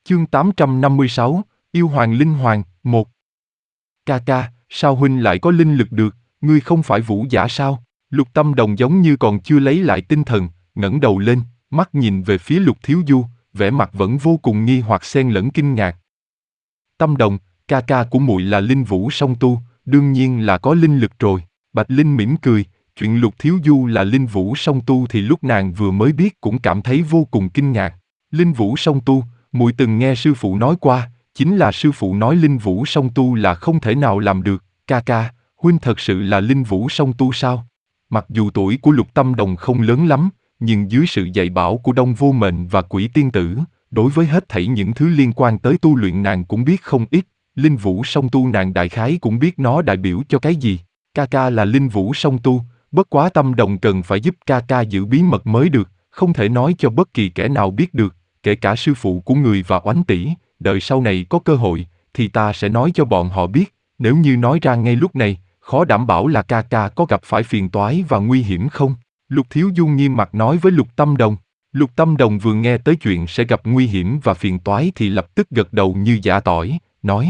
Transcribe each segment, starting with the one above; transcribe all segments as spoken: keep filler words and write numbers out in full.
Chương tám trăm năm mươi sáu, Yêu Hoàng Linh Hoàng, một. Ca ca, sao huynh lại có linh lực được, ngươi không phải vũ giả sao? Lục Tâm Đồng giống như còn chưa lấy lại tinh thần, ngẩng đầu lên, mắt nhìn về phía Lục Thiếu Du, vẻ mặt vẫn vô cùng nghi hoặc xen lẫn kinh ngạc. Tâm Đồng, ca ca của muội là linh vũ song tu, đương nhiên là có linh lực rồi. Bạch Linh mỉm cười, chuyện Lục Thiếu Du là linh vũ song tu thì lúc nàng vừa mới biết cũng cảm thấy vô cùng kinh ngạc. Linh vũ song tu, muội từng nghe sư phụ nói qua, chính là sư phụ nói linh vũ song tu là không thể nào làm được. Ca ca, huynh thật sự là linh vũ song tu sao? Mặc dù tuổi của Lục Tâm Đồng không lớn lắm, nhưng dưới sự dạy bảo của Đông Vô Mệnh và Quỷ Tiên Tử, đối với hết thảy những thứ liên quan tới tu luyện nàng cũng biết không ít. Linh vũ song tu nàng đại khái cũng biết nó đại biểu cho cái gì. Ca ca là linh vũ song tu, bất quá Tâm Đồng cần phải giúp ca ca giữ bí mật mới được, không thể nói cho bất kỳ kẻ nào biết được, kể cả sư phụ của người và Oánh tỷ. Đợi sau này có cơ hội, thì ta sẽ nói cho bọn họ biết. Nếu như nói ra ngay lúc này, khó đảm bảo là ca ca có gặp phải phiền toái và nguy hiểm không? Lục Thiếu Du nghiêm mặt nói với Lục Tâm Đồng. Lục Tâm Đồng vừa nghe tới chuyện sẽ gặp nguy hiểm và phiền toái thì lập tức gật đầu như giã tỏi, nói: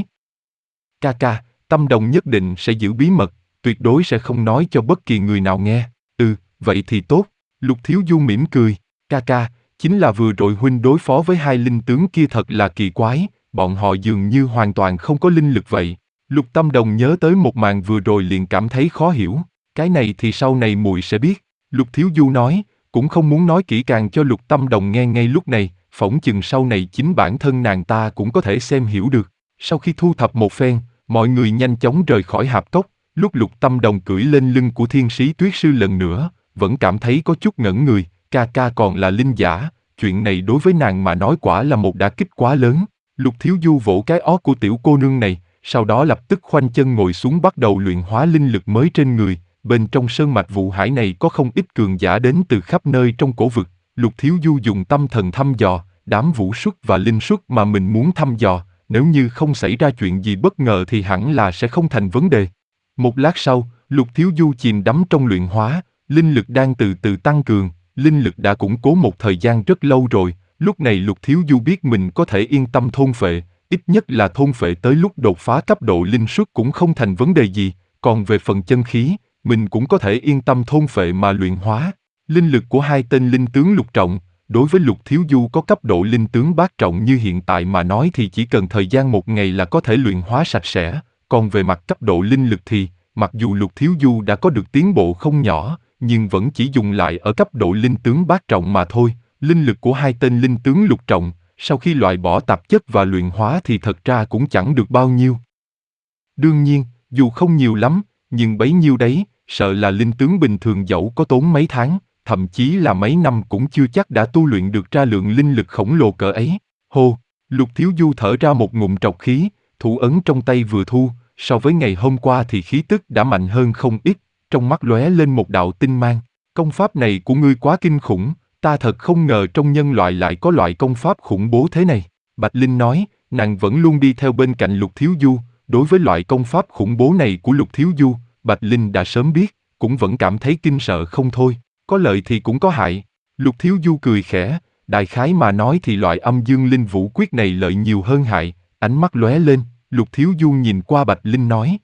Ca ca, Tâm Đồng nhất định sẽ giữ bí mật, tuyệt đối sẽ không nói cho bất kỳ người nào nghe. Ừ, vậy thì tốt. Lục Thiếu Du mỉm cười. Ca ca, chính là vừa rồi huynh đối phó với hai linh tướng kia thật là kỳ quái, bọn họ dường như hoàn toàn không có linh lực vậy. Lục Tâm Đồng nhớ tới một màn vừa rồi liền cảm thấy khó hiểu. Cái này thì sau này muội sẽ biết. Lục Thiếu Du nói, cũng không muốn nói kỹ càng cho Lục Tâm Đồng nghe ngay lúc này, phỏng chừng sau này chính bản thân nàng ta cũng có thể xem hiểu được. Sau khi thu thập một phen, mọi người nhanh chóng rời khỏi hạp cốc. Lúc Lục Tâm Đồng cưỡi lên lưng của Thiên Sĩ Tuyết Sư lần nữa, vẫn cảm thấy có chút ngẩn người. Ca ca còn là linh giả, chuyện này đối với nàng mà nói quả là một đả kích quá lớn. Lục Thiếu Du vỗ cái ó của tiểu cô nương này, sau đó lập tức khoanh chân ngồi xuống bắt đầu luyện hóa linh lực mới trên người. Bên trong sơn mạch Vụ Hải này có không ít cường giả đến từ khắp nơi trong cổ vực. Lục Thiếu Du dùng tâm thần thăm dò đám vũ xuất và linh xuất mà mình muốn thăm dò, nếu như không xảy ra chuyện gì bất ngờ thì hẳn là sẽ không thành vấn đề. Một lát sau, Lục Thiếu Du chìm đắm trong luyện hóa, linh lực đang từ từ tăng cường, linh lực đã củng cố một thời gian rất lâu rồi. Lúc này Lục Thiếu Du biết mình có thể yên tâm thôn phệ, ít nhất là thôn phệ tới lúc đột phá cấp độ linh xuất cũng không thành vấn đề gì, còn về phần chân khí, mình cũng có thể yên tâm thôn phệ mà luyện hóa. Linh lực của hai tên linh tướng lục trọng, đối với Lục Thiếu Du có cấp độ linh tướng bát trọng như hiện tại mà nói thì chỉ cần thời gian một ngày là có thể luyện hóa sạch sẽ, còn về mặt cấp độ linh lực thì, mặc dù Lục Thiếu Du đã có được tiến bộ không nhỏ, nhưng vẫn chỉ dùng lại ở cấp độ linh tướng bát trọng mà thôi. Linh lực của hai tên linh tướng lục trọng, sau khi loại bỏ tạp chất và luyện hóa thì thật ra cũng chẳng được bao nhiêu. Đương nhiên, dù không nhiều lắm, nhưng bấy nhiêu đấy, sợ là linh tướng bình thường dẫu có tốn mấy tháng, thậm chí là mấy năm cũng chưa chắc đã tu luyện được ra lượng linh lực khổng lồ cỡ ấy. Hô, Lục Thiếu Du thở ra một ngụm trọc khí, thủ ấn trong tay vừa thu, so với ngày hôm qua thì khí tức đã mạnh hơn không ít, trong mắt lóe lên một đạo tinh mang. Công pháp này của ngươi quá kinh khủng, ta thật không ngờ trong nhân loại lại có loại công pháp khủng bố thế này. Bạch Linh nói, nàng vẫn luôn đi theo bên cạnh Lục Thiếu Du, đối với loại công pháp khủng bố này của Lục Thiếu Du, Bạch Linh đã sớm biết, cũng vẫn cảm thấy kinh sợ không thôi, có lợi thì cũng có hại. Lục Thiếu Du cười khẽ, đại khái mà nói thì loại âm dương linh vũ quyết này lợi nhiều hơn hại, ánh mắt lóe lên, Lục Thiếu Du nhìn qua Bạch Linh nói.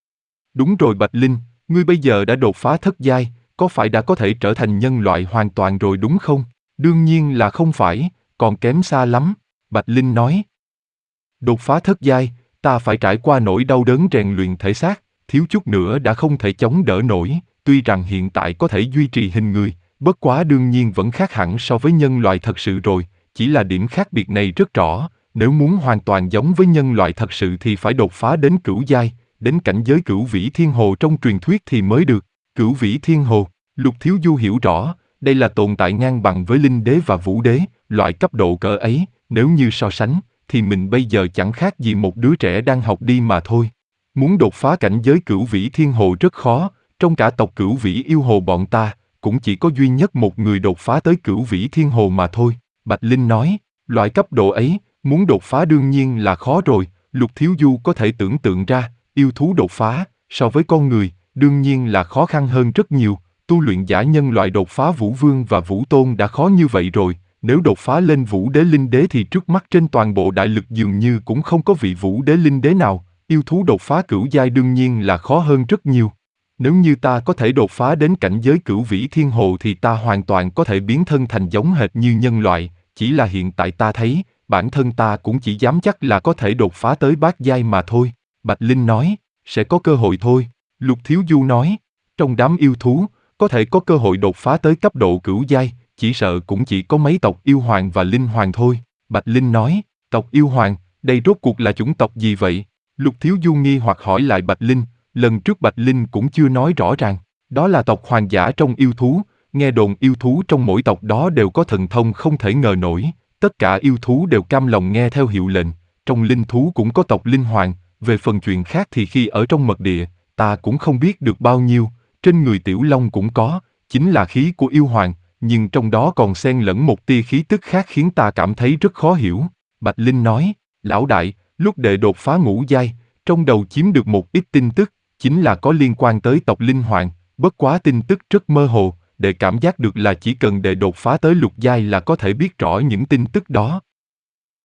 Đúng rồi Bạch Linh, ngươi bây giờ đã đột phá thất giai, có phải đã có thể trở thành nhân loại hoàn toàn rồi đúng không? Đương nhiên là không phải, còn kém xa lắm, Bạch Linh nói. Đột phá thất giai, ta phải trải qua nỗi đau đớn rèn luyện thể xác, thiếu chút nữa đã không thể chống đỡ nổi, tuy rằng hiện tại có thể duy trì hình người, bất quá đương nhiên vẫn khác hẳn so với nhân loại thật sự rồi, chỉ là điểm khác biệt này rất rõ, nếu muốn hoàn toàn giống với nhân loại thật sự thì phải đột phá đến cửu giai, đến cảnh giới cửu vĩ thiên hồ trong truyền thuyết thì mới được. Cửu vĩ thiên hồ, Lục Thiếu Du hiểu rõ, đây là tồn tại ngang bằng với linh đế và vũ đế, loại cấp độ cỡ ấy, nếu như so sánh, thì mình bây giờ chẳng khác gì một đứa trẻ đang học đi mà thôi. Muốn đột phá cảnh giới cửu vĩ thiên hồ rất khó, trong cả tộc cửu vĩ yêu hồ bọn ta, cũng chỉ có duy nhất một người đột phá tới cửu vĩ thiên hồ mà thôi. Bạch Linh nói, loại cấp độ ấy, muốn đột phá đương nhiên là khó rồi, Lục Thiếu Du có thể tưởng tượng ra, yêu thú đột phá, so với con người, đương nhiên là khó khăn hơn rất nhiều, tu luyện giả nhân loại đột phá Vũ Vương và Vũ Tôn đã khó như vậy rồi, Nếu đột phá lên vũ đế linh đế thì trước mắt trên toàn bộ đại lực dường như cũng không có vị vũ đế linh đế nào, yêu thú đột phá cửu giai đương nhiên là khó hơn rất nhiều. Nếu như ta có thể đột phá đến cảnh giới cửu vĩ thiên hồ thì ta hoàn toàn có thể biến thân thành giống hệt như nhân loại, chỉ là hiện tại ta thấy, bản thân ta cũng chỉ dám chắc là có thể đột phá tới bát giai mà thôi. Bạch Linh nói, sẽ có cơ hội thôi. Lục Thiếu Du nói, trong đám yêu thú, có thể có cơ hội đột phá tới cấp độ cửu giai, chỉ sợ cũng chỉ có mấy tộc yêu hoàng và linh hoàng thôi. Bạch Linh nói, tộc yêu hoàng, đây rốt cuộc là chủng tộc gì vậy? Lục Thiếu Du nghi hoặc hỏi lại Bạch Linh, lần trước Bạch Linh cũng chưa nói rõ ràng. Đó là tộc hoàng giả trong yêu thú, nghe đồn yêu thú trong mỗi tộc đó đều có thần thông không thể ngờ nổi, tất cả yêu thú đều cam lòng nghe theo hiệu lệnh, trong linh thú cũng có tộc linh hoàng, về phần chuyện khác thì khi ở trong mật địa, ta cũng không biết được bao nhiêu, trên người Tiểu Long cũng có, chính là khí của yêu hoàng, nhưng trong đó còn xen lẫn một tia khí tức khác khiến ta cảm thấy rất khó hiểu. Bạch Linh nói, lão đại, lúc đệ đột phá ngũ giai, trong đầu chiếm được một ít tin tức, chính là có liên quan tới tộc linh hoàng, bất quá tin tức rất mơ hồ, đệ cảm giác được là chỉ cần đệ đột phá tới lục giai là có thể biết rõ những tin tức đó.